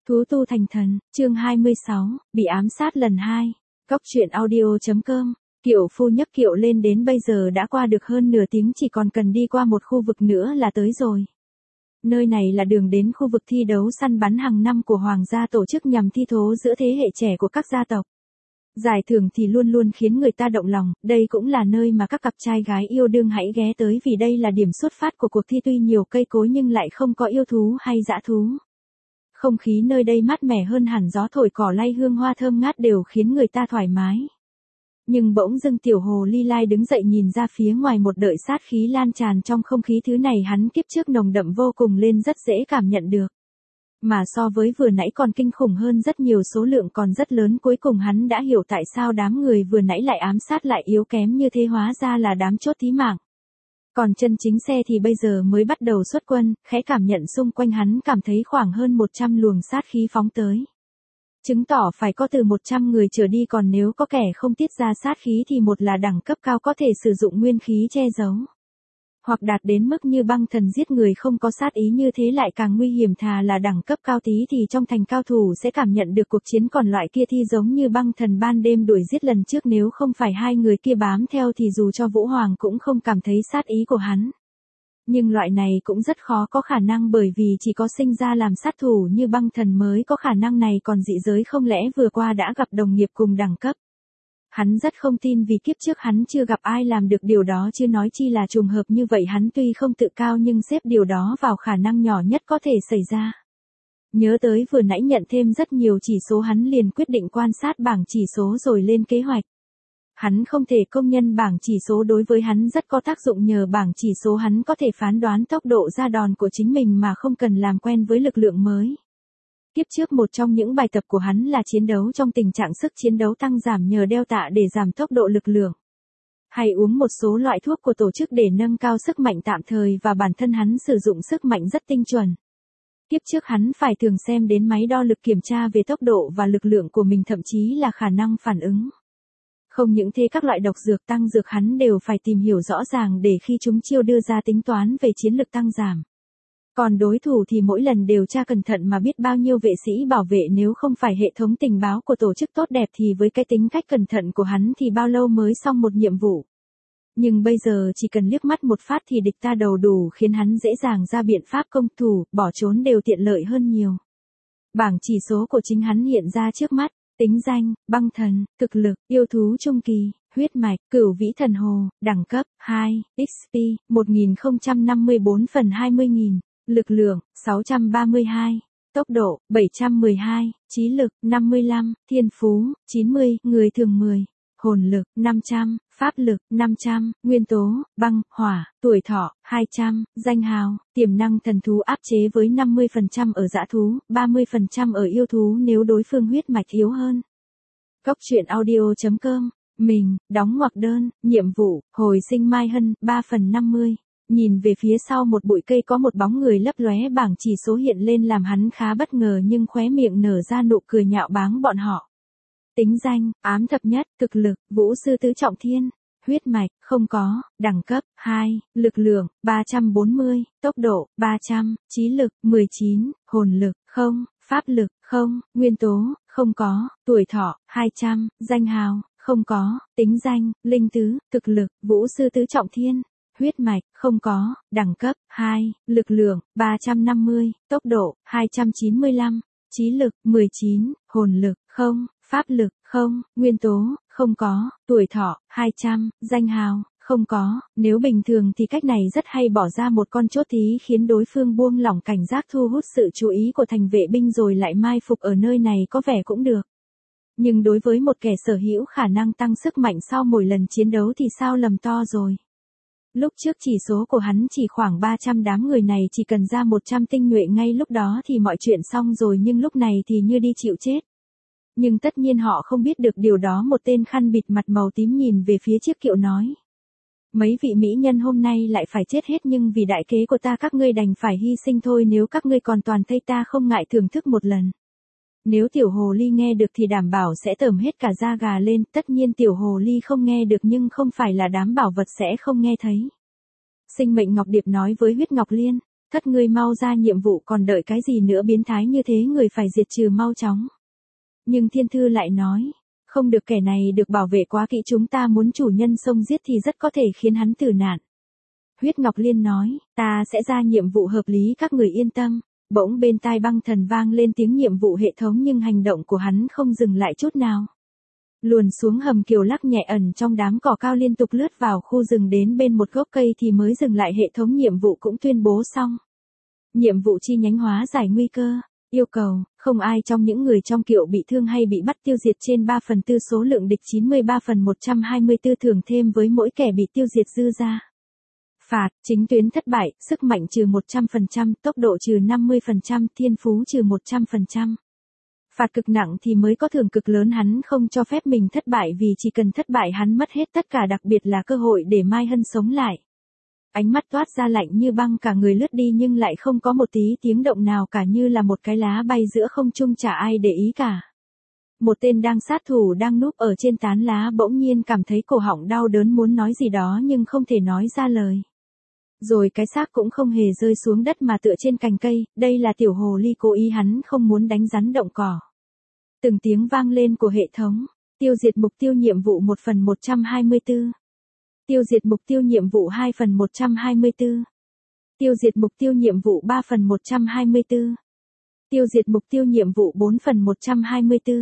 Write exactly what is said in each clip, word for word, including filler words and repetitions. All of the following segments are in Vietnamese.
Thú tu thành thần, chương hai mươi sáu, bị ám sát lần hai. Cóc truyện audio.com. Kiệu phu nhấc kiệu lên đến bây giờ đã qua được hơn nửa tiếng, chỉ còn cần đi qua một khu vực nữa là tới rồi. Nơi này là đường đến khu vực thi đấu săn bắn hàng năm của Hoàng gia tổ chức nhằm thi thố giữa thế hệ trẻ của các gia tộc. Giải thưởng thì luôn luôn khiến người ta động lòng, đây cũng là nơi mà các cặp trai gái yêu đương hãy ghé tới vì đây là điểm xuất phát của cuộc thi, tuy nhiều cây cối nhưng lại không có yêu thú hay dã thú. Không khí nơi đây mát mẻ hơn hẳn, gió thổi cỏ lay hương hoa thơm ngát đều khiến người ta thoải mái. Nhưng bỗng dưng tiểu hồ ly lai đứng dậy nhìn ra phía ngoài, một đợi sát khí lan tràn trong không khí, thứ này hắn kiếp trước nồng đậm vô cùng lên rất dễ cảm nhận được. Mà so với vừa nãy còn kinh khủng hơn rất nhiều, số lượng còn rất lớn. Cuối cùng hắn đã hiểu tại sao đám người vừa nãy lại ám sát lại yếu kém như thế, hóa ra là đám chốt thí mạng. Còn chân chính xe thì bây giờ mới bắt đầu xuất quân, khẽ cảm nhận xung quanh hắn cảm thấy khoảng hơn một trăm luồng sát khí phóng tới. Chứng tỏ phải có từ một trăm người trở đi, còn nếu có kẻ không tiết ra sát khí thì một là đẳng cấp cao có thể sử dụng nguyên khí che giấu. Hoặc đạt đến mức như băng thần giết người không có sát ý, như thế lại càng nguy hiểm, thà là đẳng cấp cao tí thì trong thành cao thủ sẽ cảm nhận được cuộc chiến, còn loại kia thì giống như băng thần ban đêm đuổi giết lần trước, nếu không phải hai người kia bám theo thì dù cho Vũ Hoàng cũng không cảm thấy sát ý của hắn. Nhưng loại này cũng rất khó có khả năng, bởi vì chỉ có sinh ra làm sát thủ như băng thần mới có khả năng này, còn dị giới không lẽ vừa qua đã gặp đồng nghiệp cùng đẳng cấp. Hắn rất không tin vì kiếp trước hắn chưa gặp ai làm được điều đó, chưa nói chi là trùng hợp như vậy. Hắn tuy không tự cao nhưng xếp điều đó vào khả năng nhỏ nhất có thể xảy ra. Nhớ tới vừa nãy nhận thêm rất nhiều chỉ số, hắn liền quyết định quan sát bảng chỉ số rồi lên kế hoạch. Hắn không thể công nhận bảng chỉ số đối với hắn rất có tác dụng, nhờ bảng chỉ số hắn có thể phán đoán tốc độ ra đòn của chính mình mà không cần làm quen với lực lượng mới. Kiếp trước một trong những bài tập của hắn là chiến đấu trong tình trạng sức chiến đấu tăng giảm nhờ đeo tạ để giảm tốc độ lực lượng. Hay uống một số loại thuốc của tổ chức để nâng cao sức mạnh tạm thời, và bản thân hắn sử dụng sức mạnh rất tinh chuẩn. Kiếp trước hắn phải thường xem đến máy đo lực kiểm tra về tốc độ và lực lượng của mình, thậm chí là khả năng phản ứng. Không những thế, các loại độc dược tăng dược hắn đều phải tìm hiểu rõ ràng để khi chúng chiêu đưa ra tính toán về chiến lực tăng giảm. Còn đối thủ thì mỗi lần điều tra cẩn thận mà biết bao nhiêu vệ sĩ bảo vệ, nếu không phải hệ thống tình báo của tổ chức tốt đẹp thì với cái tính cách cẩn thận của hắn thì bao lâu mới xong một nhiệm vụ. Nhưng bây giờ chỉ cần liếc mắt một phát thì địch ta đầu đủ, khiến hắn dễ dàng ra biện pháp công thủ, bỏ trốn đều tiện lợi hơn nhiều. Bảng chỉ số của chính hắn hiện ra trước mắt: tính danh, băng thần, thực lực, yêu thú trung kỳ, huyết mạch, cửu vĩ thần hồ, đẳng cấp, hai, ích pê, một nghìn không trăm năm mươi tư phần hai mươi nghìn, lực lượng, sáu trăm ba mươi hai, tốc độ, bảy trăm mười hai, trí lực, năm mươi lăm, thiên phú, chín mươi, người thường mười, hồn lực, năm trăm, pháp lực, năm trăm, nguyên tố, băng, hỏa, tuổi thọ, hai trăm, danh hào, tiềm năng thần thú áp chế với năm mươi phần trăm ở dã thú, ba mươi phần trăm ở yêu thú nếu đối phương huyết mạch yếu hơn. Cóc truyện audio.com. Mình, đóng ngoặc đơn, nhiệm vụ, hồi sinh Mai Hân, ba phần năm mươi. Nhìn về phía sau một bụi cây có một bóng người lấp lóe, bảng chỉ số hiện lên làm hắn khá bất ngờ, nhưng khóe miệng nở ra nụ cười nhạo báng bọn họ. Tính danh, ám thập nhất, thực lực, vũ sư tứ trọng thiên, huyết mạch, không có, đẳng cấp, hai, lực lượng, ba trăm bốn mươi, tốc độ, ba trăm, trí lực, mười chín, hồn lực, không, pháp lực, không, nguyên tố, không có, tuổi thọ, hai trăm, danh hào, không có, tính danh, linh tứ, thực lực, vũ sư tứ trọng thiên, huyết mạch, không có, đẳng cấp, hai, lực lượng, ba trăm năm mươi, tốc độ, hai trăm chín mươi lăm, trí lực, mười chín, hồn lực, không, pháp lực, không, nguyên tố, không có, tuổi thọ, hai trăm, danh hào, không có. Nếu bình thường thì cách này rất hay bỏ ra một con chốt thí khiến đối phương buông lỏng cảnh giác, thu hút sự chú ý của thành vệ binh rồi lại mai phục ở nơi này có vẻ cũng được. Nhưng đối với một kẻ sở hữu khả năng tăng sức mạnh sau mỗi lần chiến đấu thì sao lầm to rồi. Lúc trước chỉ số của hắn chỉ khoảng ba trăm, đám người này chỉ cần ra một trăm tinh nhuệ ngay lúc đó thì mọi chuyện xong rồi, nhưng lúc này thì như đi chịu chết. Nhưng tất nhiên họ không biết được điều đó. Một tên khăn bịt mặt màu tím nhìn về phía chiếc kiệu nói: mấy vị mỹ nhân hôm nay lại phải chết hết, nhưng vì đại kế của ta các ngươi đành phải hy sinh thôi, nếu các ngươi còn toàn thây ta không ngại thưởng thức một lần. Nếu tiểu hồ ly nghe được thì đảm bảo sẽ tởm hết cả da gà lên, tất nhiên tiểu hồ ly không nghe được, nhưng không phải là đám bảo vật sẽ không nghe thấy. Sinh mệnh Ngọc Điệp nói với huyết Ngọc Liên: Thất ngươi mau ra nhiệm vụ còn đợi cái gì nữa, biến thái như thế người phải diệt trừ mau chóng. Nhưng thiên thư lại nói, không được, kẻ này được bảo vệ quá kỹ, chúng ta muốn chủ nhân xông giết thì rất có thể khiến hắn tử nạn. Huyết Ngọc Liên nói, ta sẽ ra nhiệm vụ hợp lý, các người yên tâm. Bỗng bên tai Băng Thần vang lên tiếng nhiệm vụ hệ thống, nhưng hành động của hắn không dừng lại chút nào. Luồn xuống hầm kiều lắc nhẹ ẩn trong đám cỏ cao liên tục lướt vào khu rừng, đến bên một gốc cây thì mới dừng lại. Hệ thống nhiệm vụ cũng tuyên bố xong. Nhiệm vụ chi nhánh hóa giải nguy cơ. Yêu cầu, không ai trong những người trong kiệu bị thương hay bị bắt, tiêu diệt trên ba phần tư số lượng địch, chín mươi ba phần một trăm hai mươi tư thưởng thêm với mỗi kẻ bị tiêu diệt dư ra. Phạt, chính tuyến thất bại, sức mạnh trừ một trăm phần trăm, tốc độ trừ năm mươi phần trăm, thiên phú trừ một trăm phần trăm. Phạt cực nặng thì mới có thưởng cực lớn, hắn không cho phép mình thất bại vì chỉ cần thất bại hắn mất hết tất cả, đặc biệt là cơ hội để Mai Hân sống lại. Ánh mắt toát ra lạnh như băng, cả người lướt đi nhưng lại không có một tí tiếng động nào cả, như là một cái lá bay giữa không trung, chả ai để ý cả. Một tên đang sát thủ đang núp ở trên tán lá bỗng nhiên cảm thấy cổ họng đau đớn, muốn nói gì đó nhưng không thể nói ra lời. Rồi cái xác cũng không hề rơi xuống đất mà tựa trên cành cây, đây là tiểu hồ ly cố ý, hắn không muốn đánh rắn động cỏ. Từng tiếng vang lên của hệ thống, tiêu diệt mục tiêu nhiệm vụ một phần một trăm hai mươi tư. Tiêu diệt mục tiêu nhiệm vụ hai phần một trăm hai mươi tư. Tiêu diệt mục tiêu nhiệm vụ ba phần một trăm hai mươi tư. Tiêu diệt mục tiêu nhiệm vụ bốn phần một trăm hai mươi tư.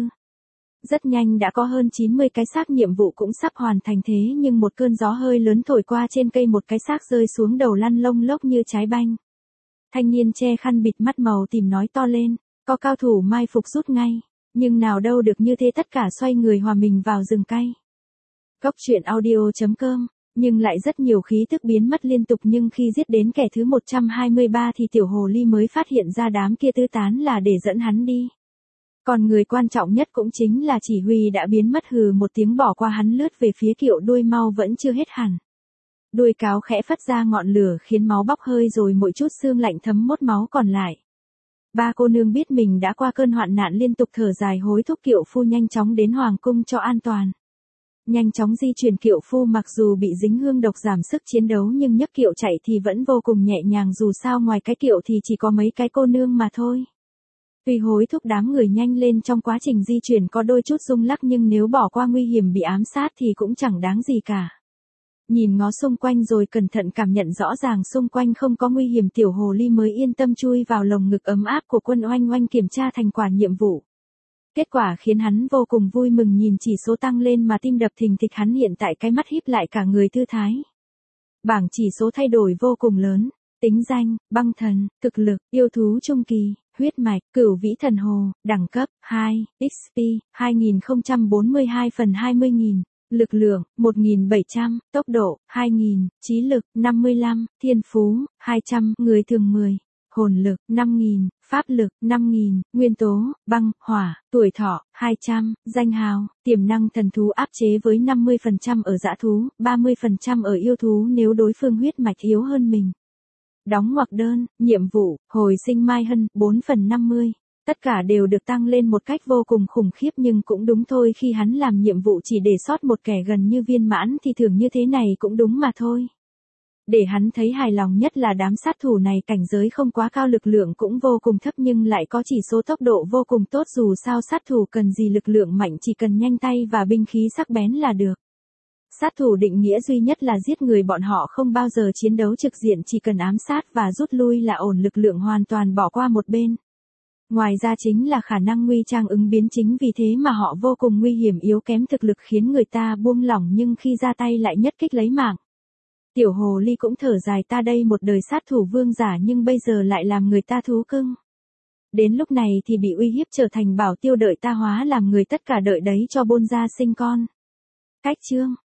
Rất nhanh đã có hơn chín mươi cái xác nhiệm vụ cũng sắp hoàn thành, thế nhưng một cơn gió hơi lớn thổi qua trên cây, một cái xác rơi xuống đầu lăn lông lốc như trái banh. Thanh niên che khăn bịt mắt màu tím nói to lên, có cao thủ mai phục rút ngay, nhưng nào đâu được như thế, tất cả xoay người hòa mình vào rừng cây. Góc truyện audio chấm com, nhưng lại rất nhiều khí tức biến mất liên tục, nhưng khi giết đến kẻ thứ một trăm hai mươi ba thì tiểu hồ ly mới phát hiện ra đám kia tứ tán là để dẫn hắn đi. Còn người quan trọng nhất cũng chính là chỉ huy đã biến mất, hừ một tiếng bỏ qua, hắn lướt về phía kiệu đuôi mau vẫn chưa hết hẳn. Đuôi cáo khẽ phất ra ngọn lửa khiến máu bốc hơi, rồi mỗi chút xương lạnh thấm mốt máu còn lại. Ba cô nương biết mình đã qua cơn hoạn nạn liên tục thở dài hối thúc kiệu phu nhanh chóng đến hoàng cung cho an toàn. Nhanh chóng di chuyển, kiệu phu mặc dù bị dính hương độc giảm sức chiến đấu nhưng nhấc kiệu chạy thì vẫn vô cùng nhẹ nhàng, dù sao ngoài cái kiệu thì chỉ có mấy cái cô nương mà thôi. Tuy hối thúc đám người nhanh lên, trong quá trình di chuyển có đôi chút rung lắc, nhưng nếu bỏ qua nguy hiểm bị ám sát thì cũng chẳng đáng gì cả. Nhìn ngó xung quanh rồi cẩn thận cảm nhận rõ ràng xung quanh không có nguy hiểm, tiểu hồ ly mới yên tâm chui vào lồng ngực ấm áp của Quân Oanh Oanh, kiểm tra thành quả nhiệm vụ. Kết quả khiến hắn vô cùng vui mừng, nhìn chỉ số tăng lên mà tim đập thình thịch, hắn hiện tại cái mắt híp lại, cả người thư thái. Bảng chỉ số thay đổi vô cùng lớn, tính danh, băng thần, thực lực, yêu thú trung kỳ, huyết mạch, cửu vĩ thần hồ, đẳng cấp, hai, ích pê, hai nghìn không trăm bốn mươi hai phần hai mươi nghìn, lực lượng, một nghìn bảy trăm, tốc độ, hai nghìn, trí lực, năm mươi lăm, thiên phú, hai trăm, người thường mười, hồn lực, năm nghìn, pháp lực, năm nghìn, nguyên tố, băng, hỏa, tuổi thọ, hai trăm, danh hào, tiềm năng thần thú áp chế với năm mươi phần trăm ở dã thú, ba mươi phần trăm ở yêu thú nếu đối phương huyết mạch yếu hơn mình. Đóng ngoặc đơn, nhiệm vụ, hồi sinh Mai Hân, bốn phần năm mươi. Tất cả đều được tăng lên một cách vô cùng khủng khiếp, nhưng cũng đúng thôi, khi hắn làm nhiệm vụ chỉ để sót một kẻ gần như viên mãn thì thưởng như thế này cũng đúng mà thôi. Để hắn thấy hài lòng nhất là đám sát thủ này cảnh giới không quá cao, lực lượng cũng vô cùng thấp nhưng lại có chỉ số tốc độ vô cùng tốt, dù sao sát thủ cần gì lực lượng mạnh, chỉ cần nhanh tay và binh khí sắc bén là được. Sát thủ định nghĩa duy nhất là giết người, bọn họ không bao giờ chiến đấu trực diện, chỉ cần ám sát và rút lui là ổn, lực lượng hoàn toàn bỏ qua một bên. Ngoài ra chính là khả năng nguy trang ứng biến, chính vì thế mà họ vô cùng nguy hiểm, yếu kém thực lực khiến người ta buông lỏng nhưng khi ra tay lại nhất kích lấy mạng. Tiểu hồ ly cũng thở dài, ta đây một đời sát thủ vương giả nhưng bây giờ lại làm người ta thú cưng. Đến lúc này thì bị uy hiếp trở thành bảo tiêu, đợi ta hóa làm người, tất cả đợi đấy cho bôn ra sinh con. Cách chương